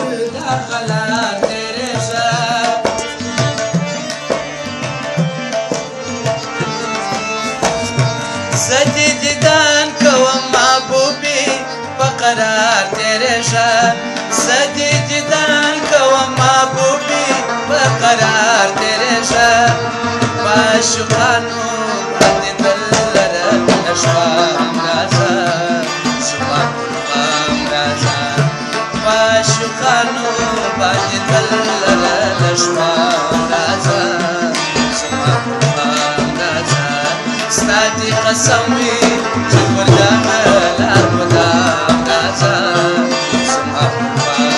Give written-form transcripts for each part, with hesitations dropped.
دا غلا تیرے شا زدی دیدان کوم محبوبی بقرار تیرے شا زدی دیدان کوم محبوبی بقرار تیرے شا باشقانو باندې دلره نشوام رازا زما قربان رازا باشقانو باندې دلره نشوام رازا زما قربان رازا ستا دې قسم وي چې پر دغه لار بدام رازا زما قربان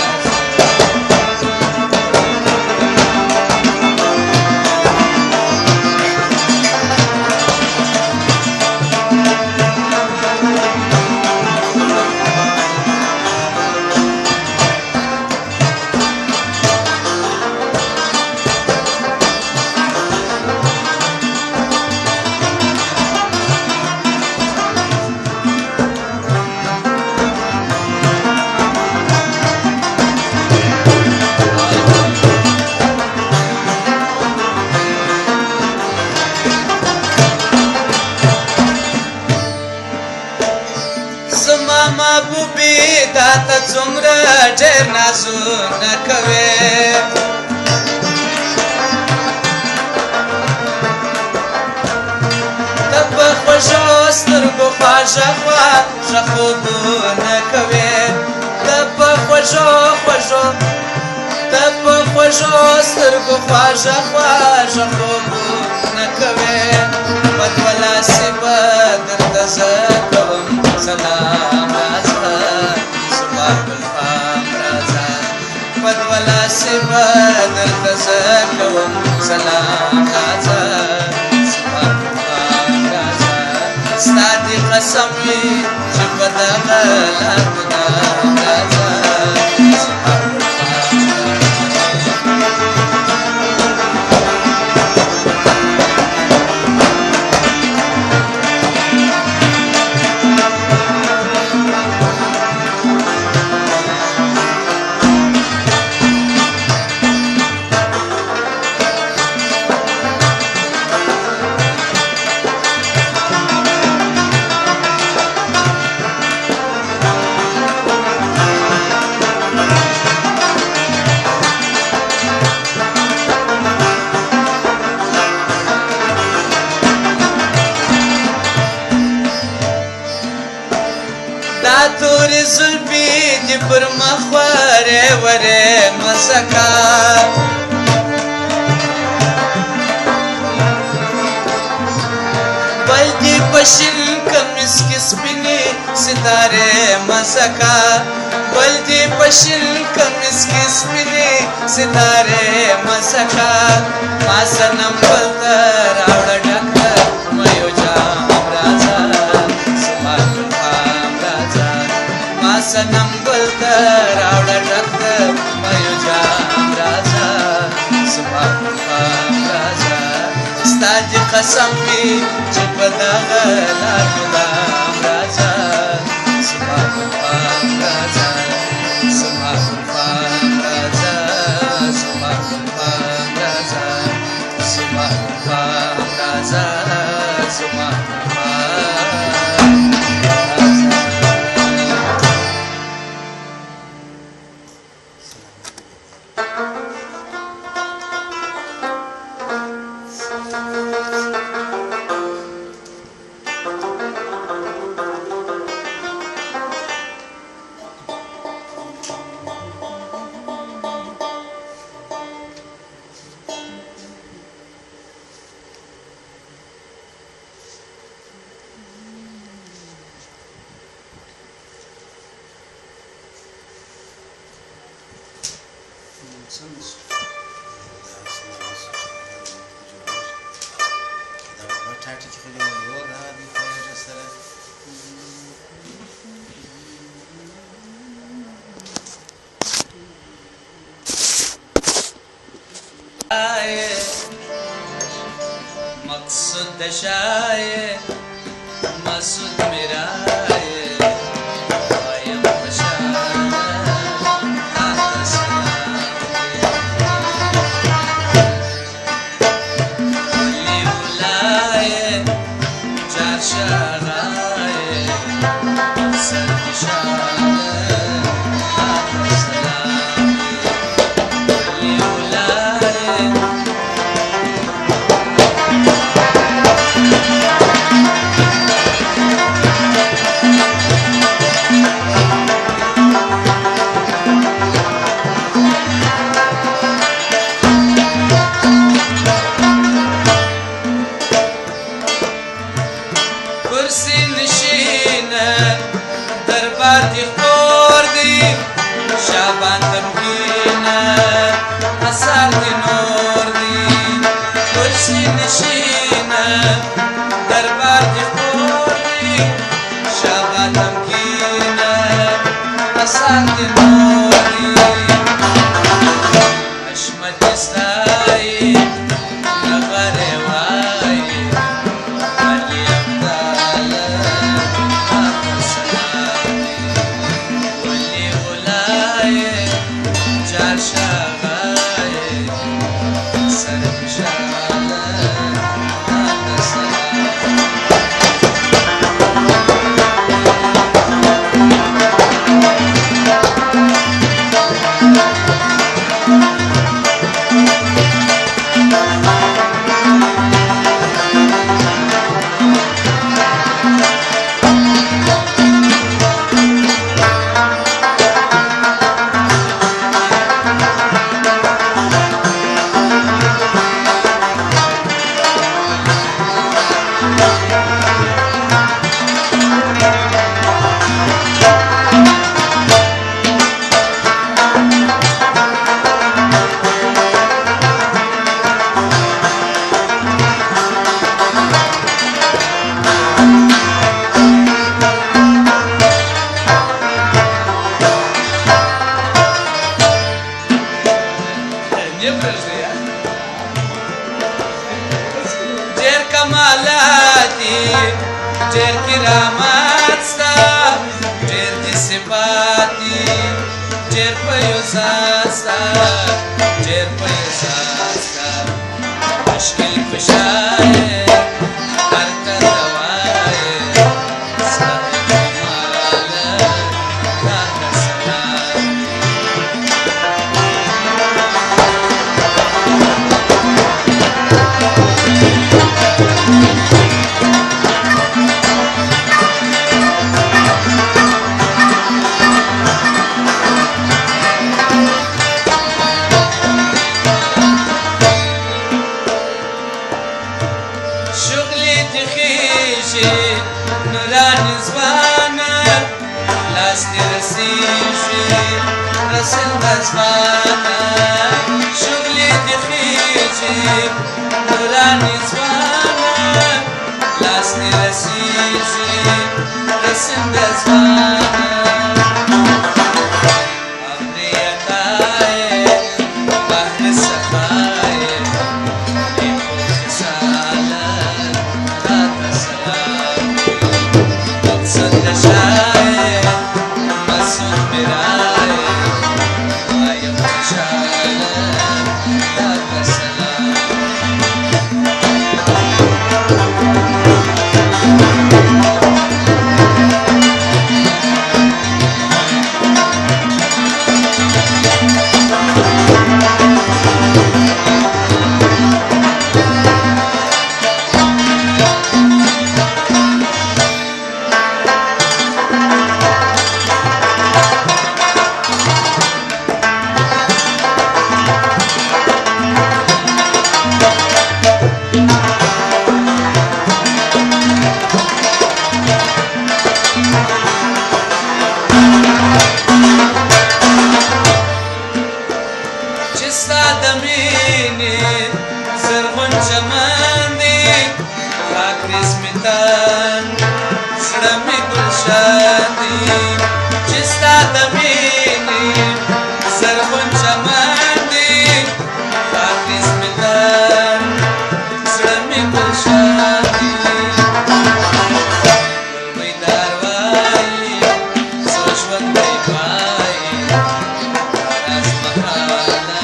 محبوبی دا تا څومره ډېر نازونه کوې ته په خوږو سترګو خواږه خواږه خوبونه کوې ته په خوږو سترګو خواږه خواږه خوبونه کوې په دوه لاسې به درته زه کوم سلام رازا زما ګلفام رازا په دوه لاسې به درته زه کوم سلام رازا زما ګلفام رازا ستا دې قسم وي چې په دغه لار بدام رازا زما تورې زلفې دې پر مخ ورې ورې مسکا بل دې په شین کمیس کې سپینې ستارې مسکا بل دې په شین کمیس کې سپینې ستارې مسکا ما صنم بل ته راوړه ډکه ميو جام رازا زما صنم ګل ته راوړه ډکه ميو جام رازا زما قربان رازا ستا دې قسم وي چې په دغه لار بدام رازا زما قربان رازا زما قربان رازا زما قربان رازا زما قربان رازا زما مقصود دشائے مسعود میرا ډېر په یو ځان ستا ډېر په یو ځان ستا مشکل کشا یې هر کله وایې صاحب جماله تا ته سلام نورانی زبانه لاس دې رسیږي رسنده زبانه شغلې دې خیږي نورانی زبانه لاس دې رسیږي رسنده زبانه امریکا یې بحر صفا یې زرغون چمن دی پاک نسمتان زړه مې ګلشن دی چې ستا د مینې زرغون چمن دی پاک نسمتان زړه مې ګلشن دی ګل بیدار وایي څو ژوندی پایي راز مخاله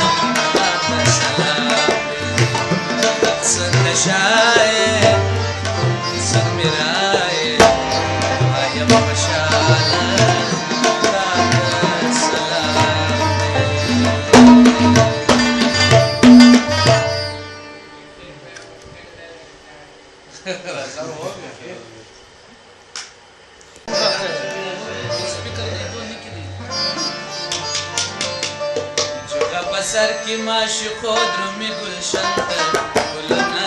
شاید سن میرای آیم بشاله تاکت سلام جگہ بسر کی معاشی خود رو می گلشن تر گلنا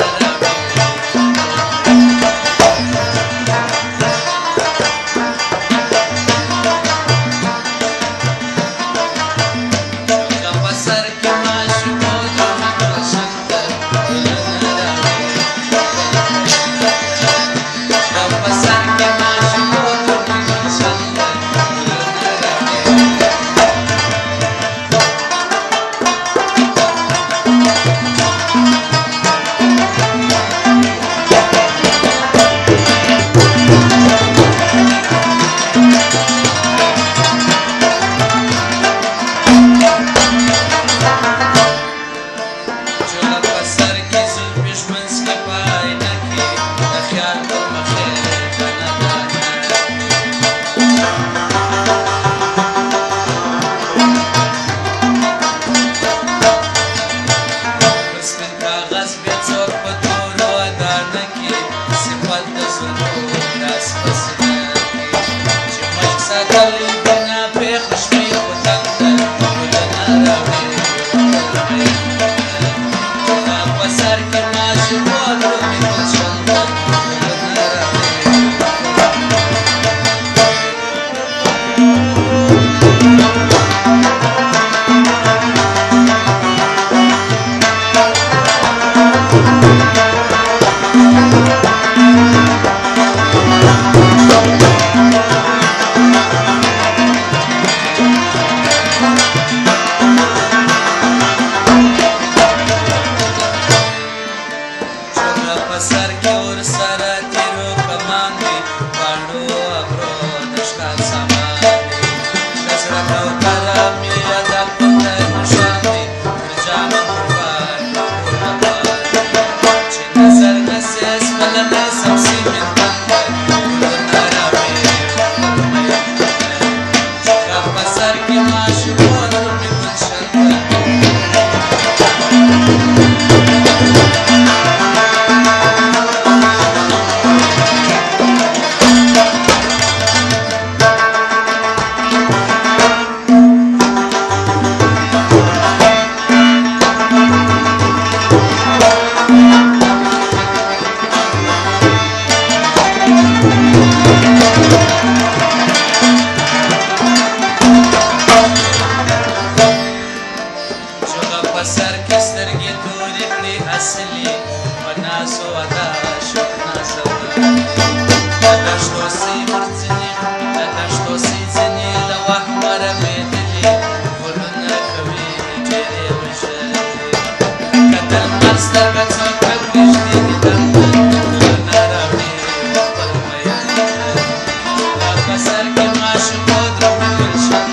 ګلونه کوي ډېرې وژلې کتل مر سترګه څوک نږدې دي درته ګلونه راوړي خپل میین په سر کې ماشوم ودرول ګلشن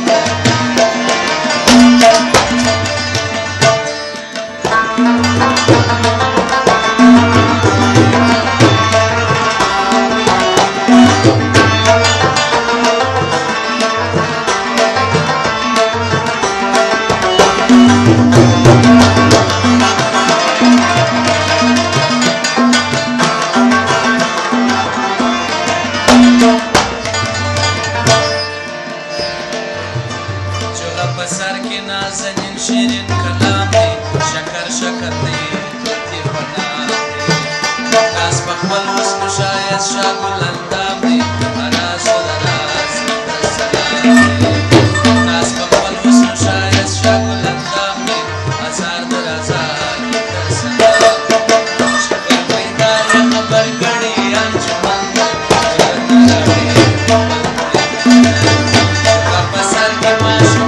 سر کې نازنین شیرین کلام دی شکر شکر دی تیر بنام دی ناز په خپل حسن شایست شاګل اندام دی راز و راز سلام دی ناز په خپل حسن شایست شاګل اندام دی هزار در هزار سلام شکر بیدار خبر ګڼي انجمن دی په سر کې ماشوم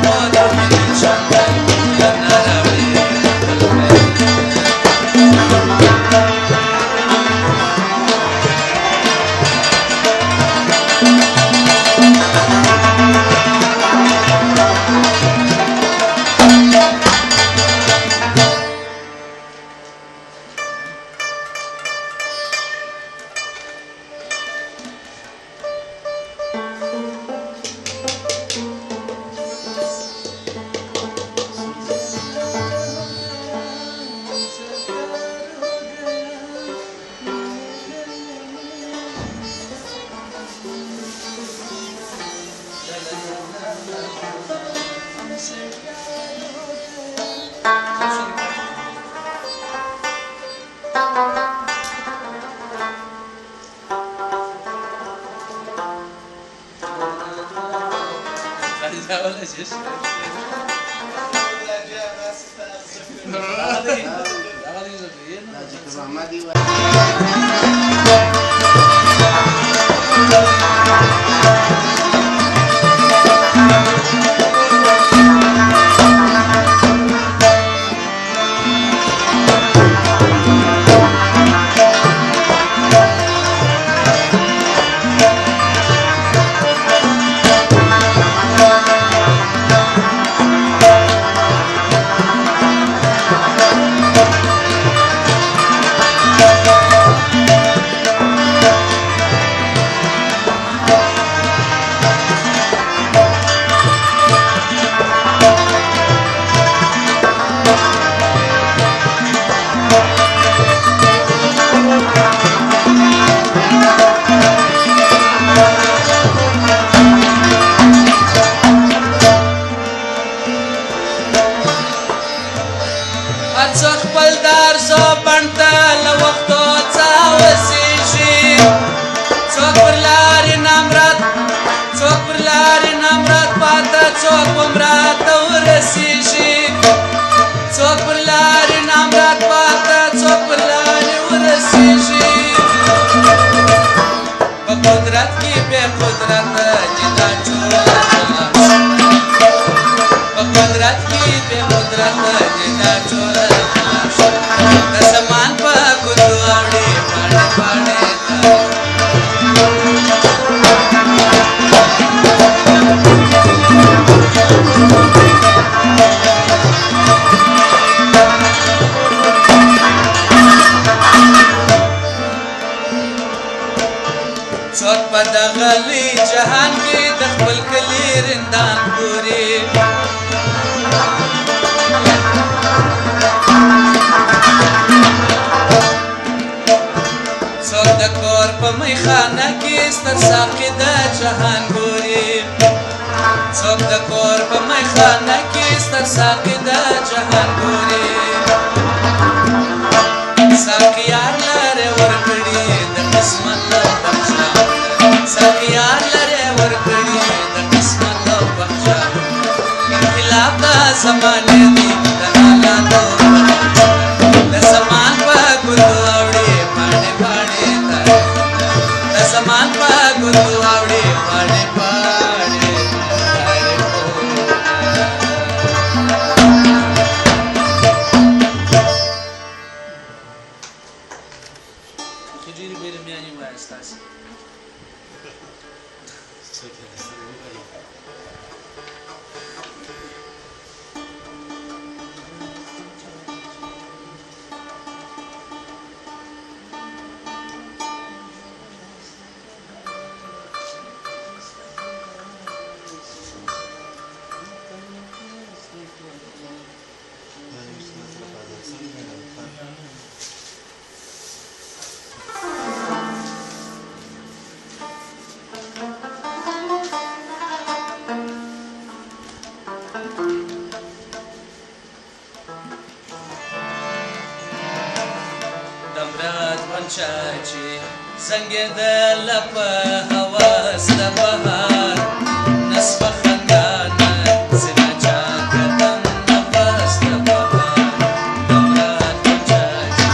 غونچه چې زنګېدله په هوس د بهار نس په خندا نڅي ناچا کتم نفس د بهار دوران غونچه چې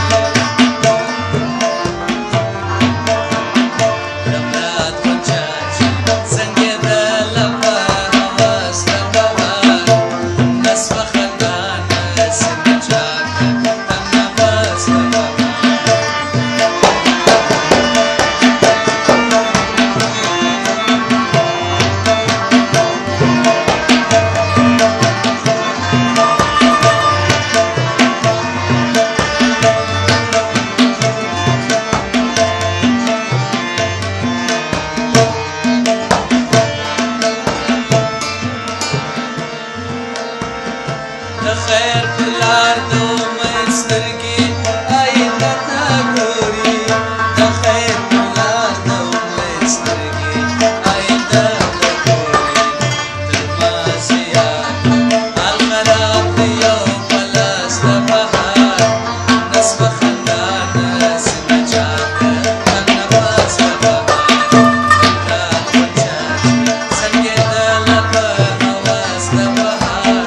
دوران غونچه چې زنګېدله په هوس د بهار نس په خندا نڅي ناچا کتم نفس د بهار خیر پلار دو امید سترګې آینده ته ګوري د خیر پلار د امید سترګې آینده ته ګوري تر مازیګر الخراب د یو پلاس د بهار نس په خندا نڅي ناچا کتم نفس د بهار دوران غونچه چې زنګېدله په هوس د بهار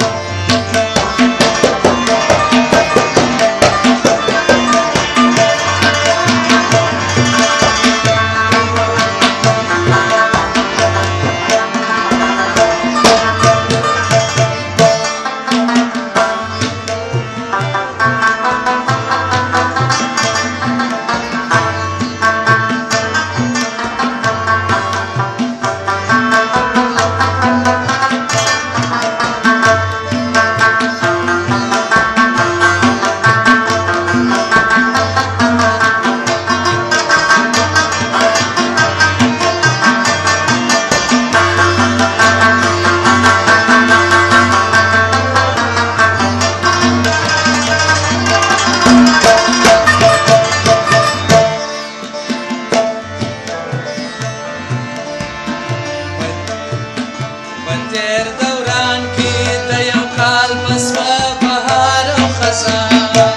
تیر دوران کې د یو کال پس په بهار او خزان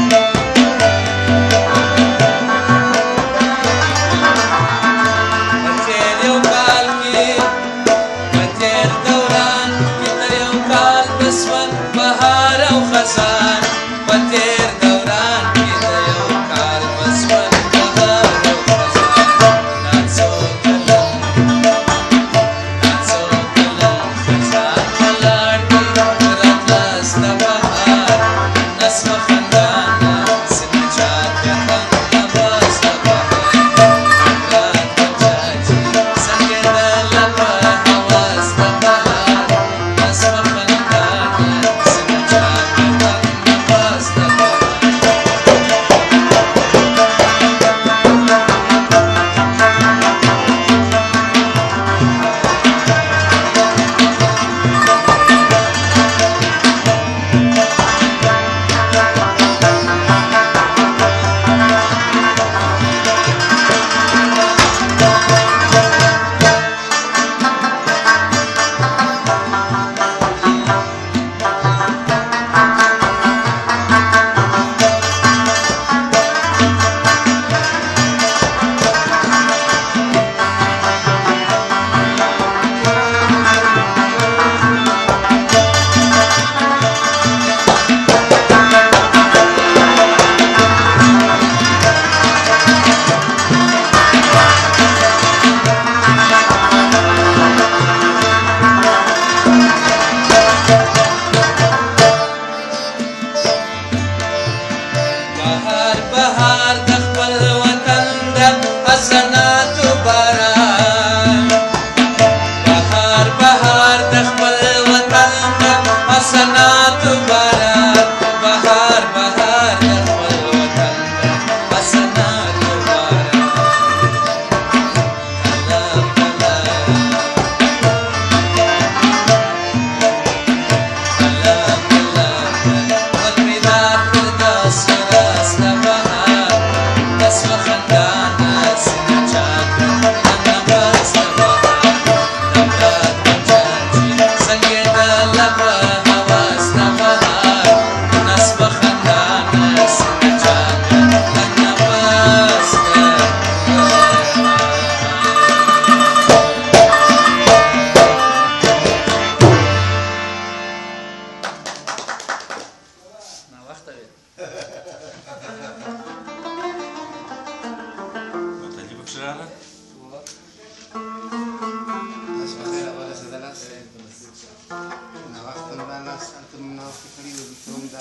تیر یو کال کې تیر دوران کې د یو کال پس په بهار او خزان تیر دوران کې د یو کال پس په بهار او خزان ناڅو کلم نس په خندا نڅي ناچا کتم نفس د بهار دوران غونچه چې زنګېدله په هوس د بهار نس په خندا نڅي ناچا کتم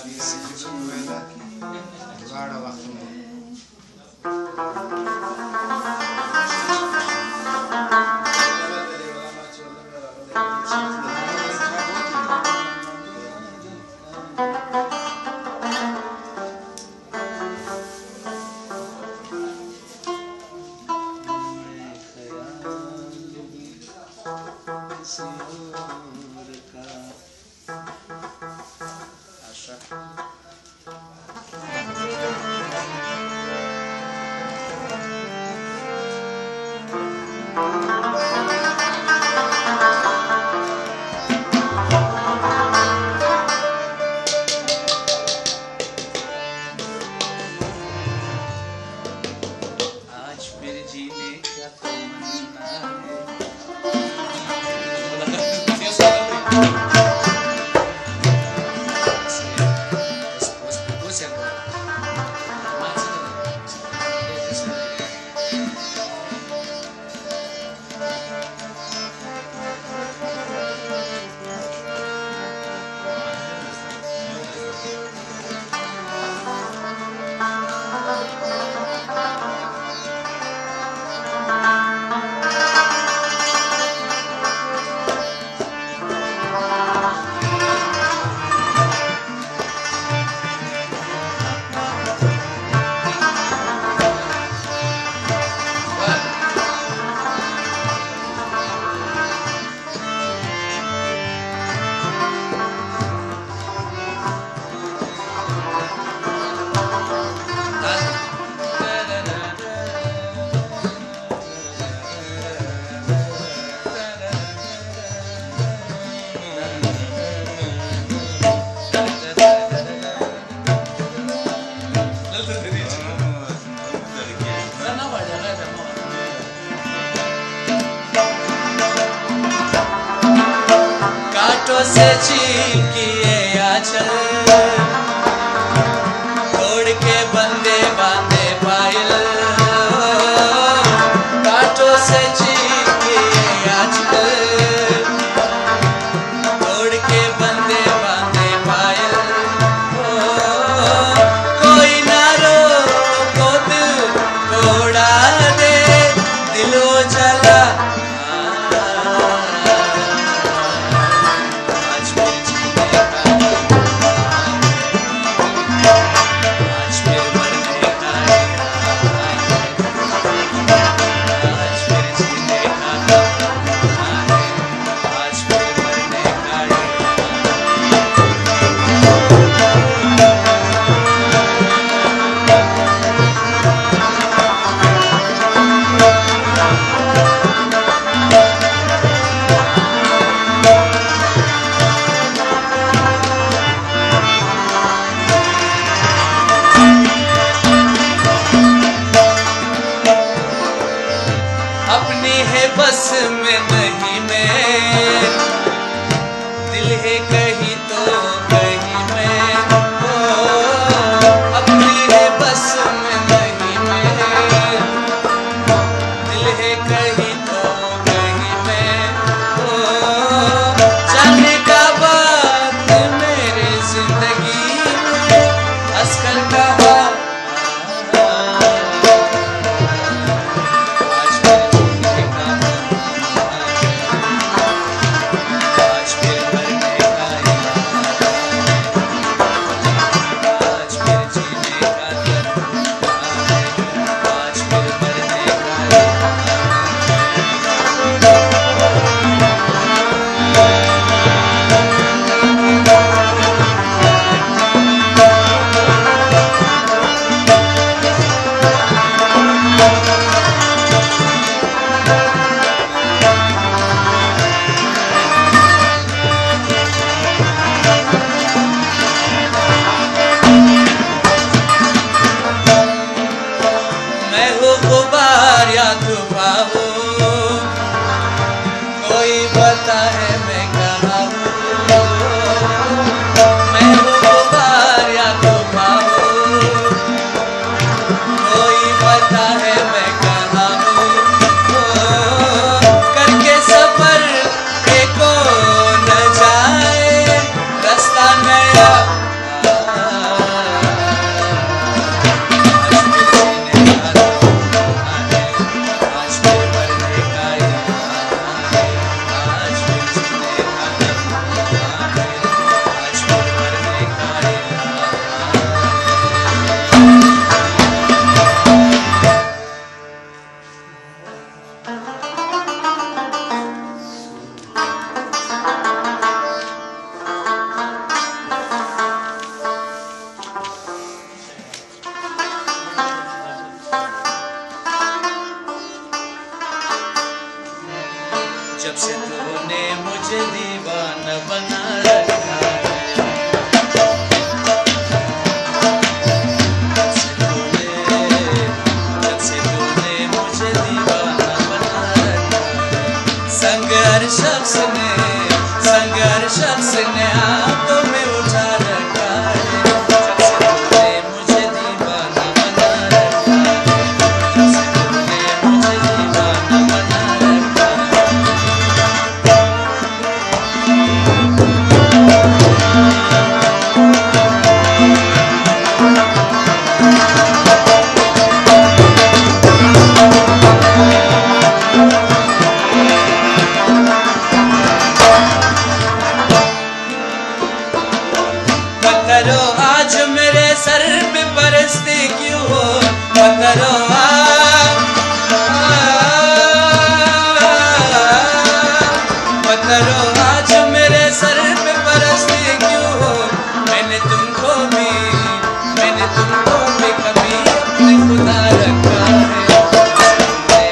سے چین کیے آنچل توڑ کے بندے باندھے پائل کانٹوں سے چین کیے آنچل توڑ کے بندے باندھے پائل کوئی نہ رو کو دل توڑا دے دلو جلا کرو آج میرے سر پہ پرستی کیوں ہو کرو کرو آج میرے سر پہ پرستی کیوں ہو میں نے تم کو بھی کبھی اپنے خدا رکھا ہے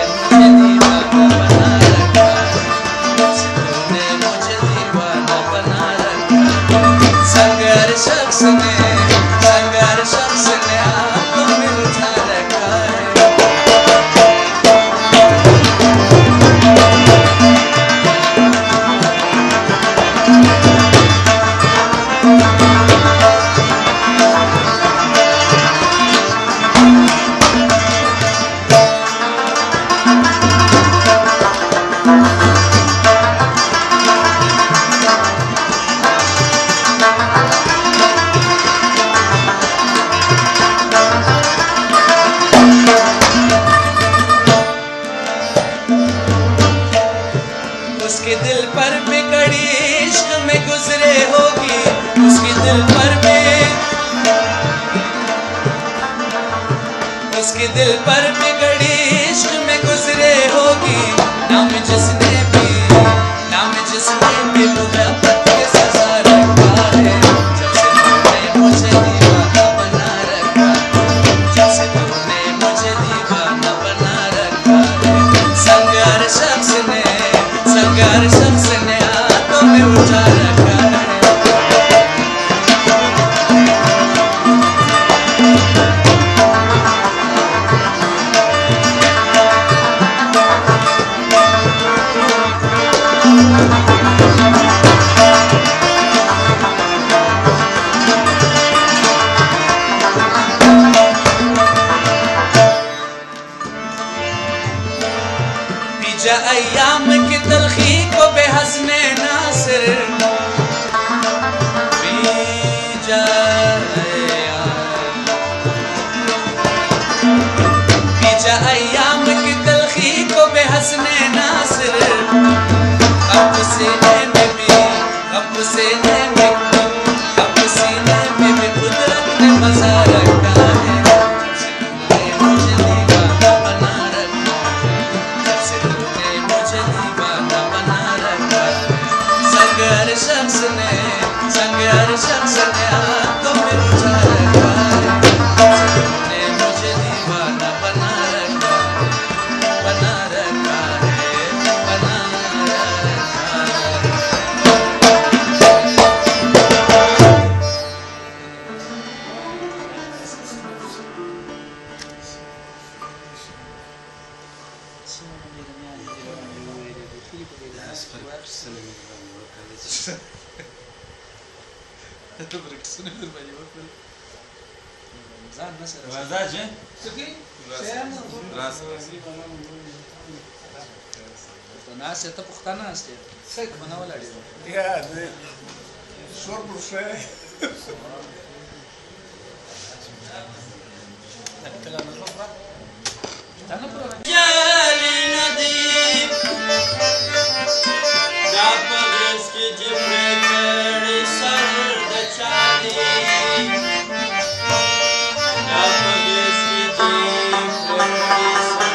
مجھے دیوانہ بنا رکھا ہے سنگر شخص نے آنکھوں میں اٹھا رکھا ہے اس کے دل پر بھی کڑی عشق میں گزرے ہوگی اس کے دل پر بھی کڑی عشق میں گزرے ہوگی نام جس نے بھی محبت کے سزا رکھا ہے جب سے تم نے مجھے دیوانہ بنا رکھا جب سے تم نے مجھے دیوانہ بنا رکھا ہے سنگر شخص نے آنکھوں میں اٹھا رکھا ہے پیجا ایام کی تلخی کو بے حسن ناصر پیجا ایام کی تلخی کو بے حسن ناصر اب سینے میں بھی قدرت نے مزہ رکھا ہے مجھے دیوانہ بنا رکھا جب سے تم نے مجھے دیوانہ بنا رکھا سنگر شخص نے آنکھوں میں اٹھا رکھا ہے تم نے مجھے دیوانہ بنا رکھا ناس ته پښتانه است څه کومه ولاړی یا دې شور پرشه جالي نديم دا پغس کی جمع کړي سر د چالي دا پغس کی جمع کړي سر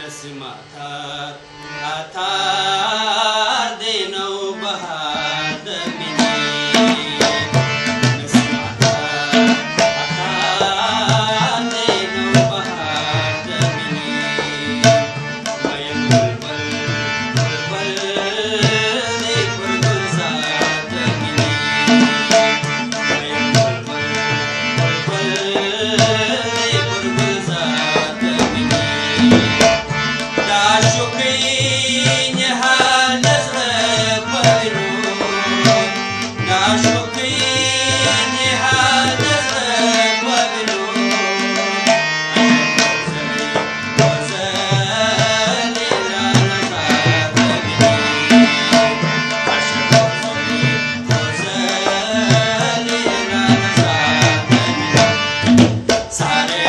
نسمعتار آتار دینو بہار دمینی نسمعتار آتار دینو بہار دمینی مین بلبل بلبل دے پر گلزار دمینی مین بلبل بلبل دے پر گلزار دمینی شوقین حال نظر پرو شوقین حال نظر پرو سارے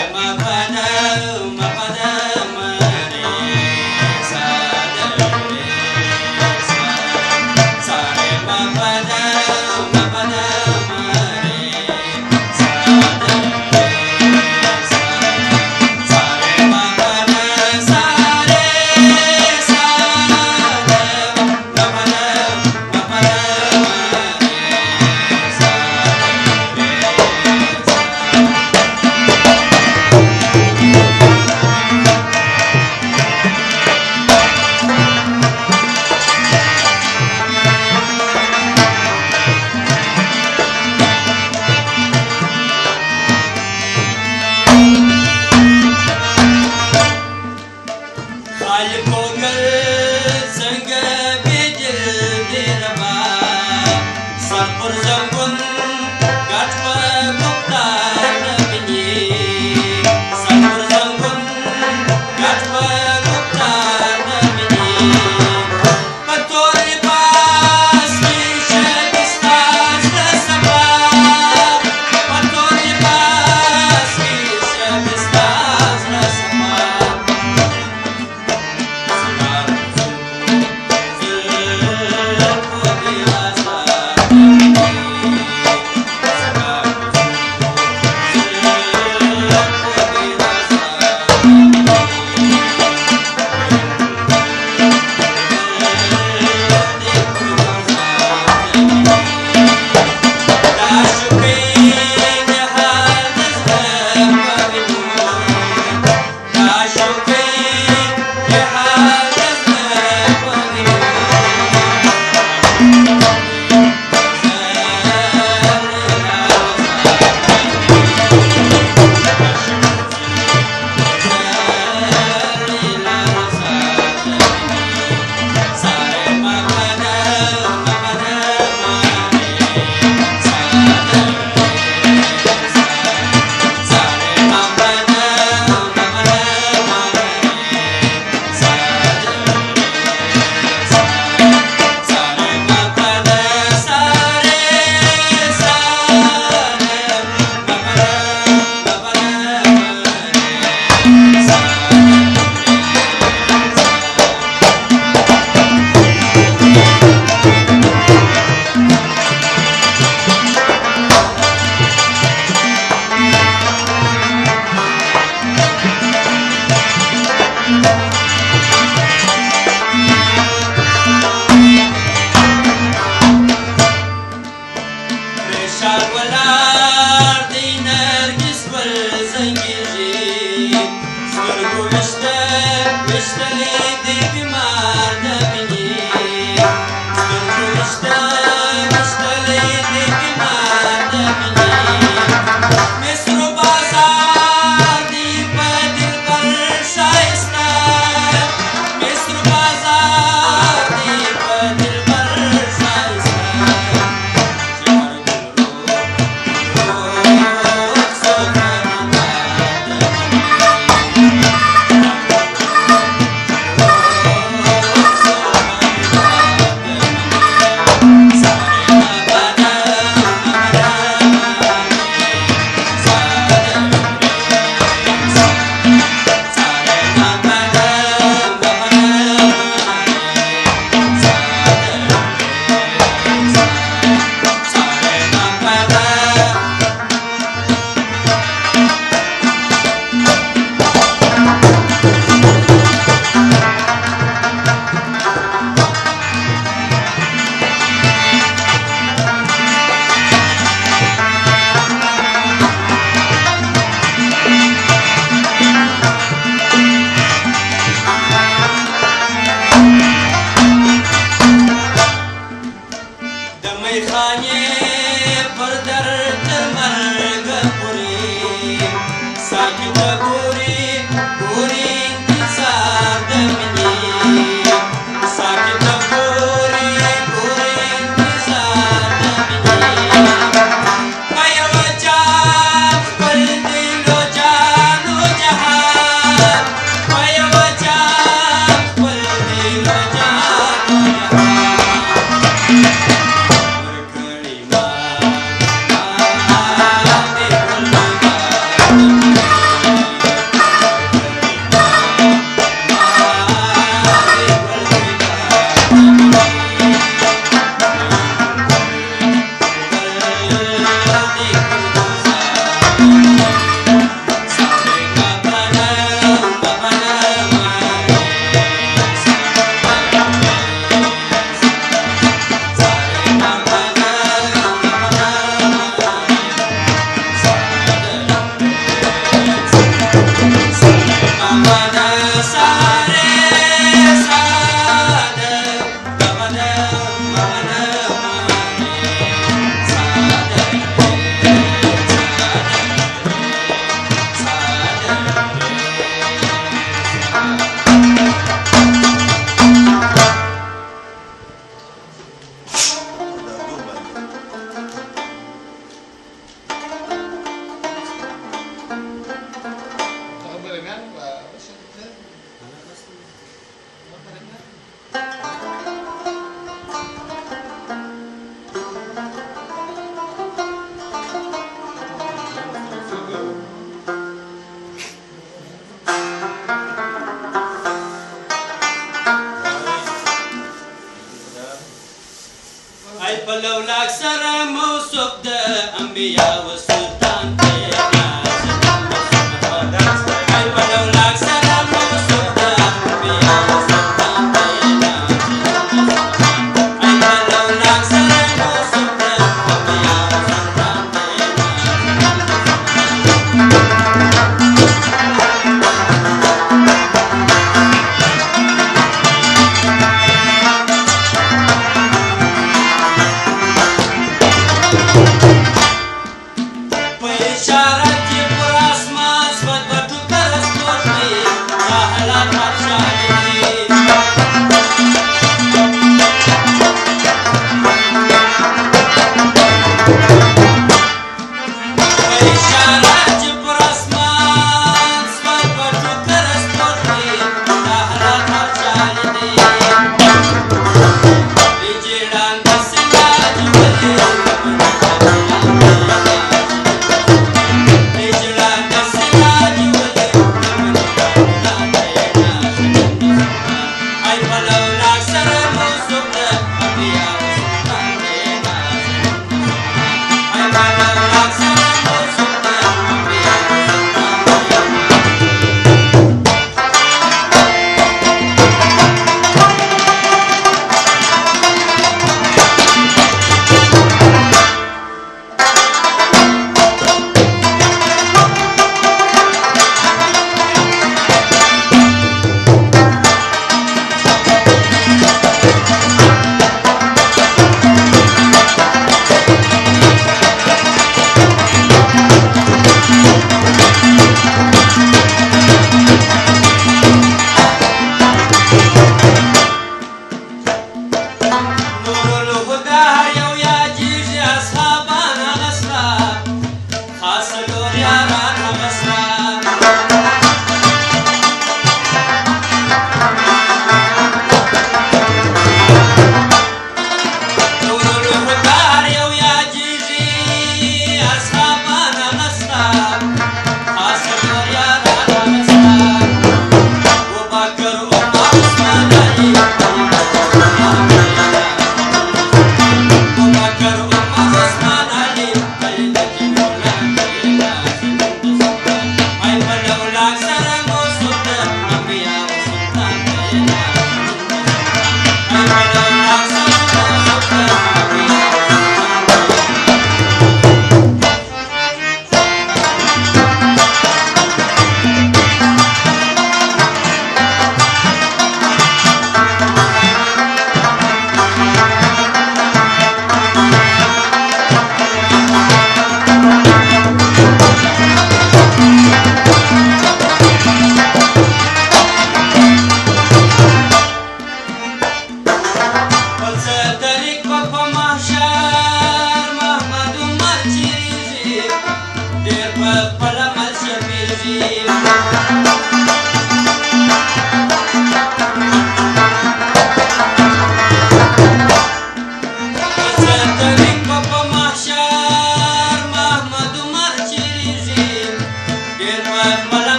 لولاک سره موصوف د انبیا وسو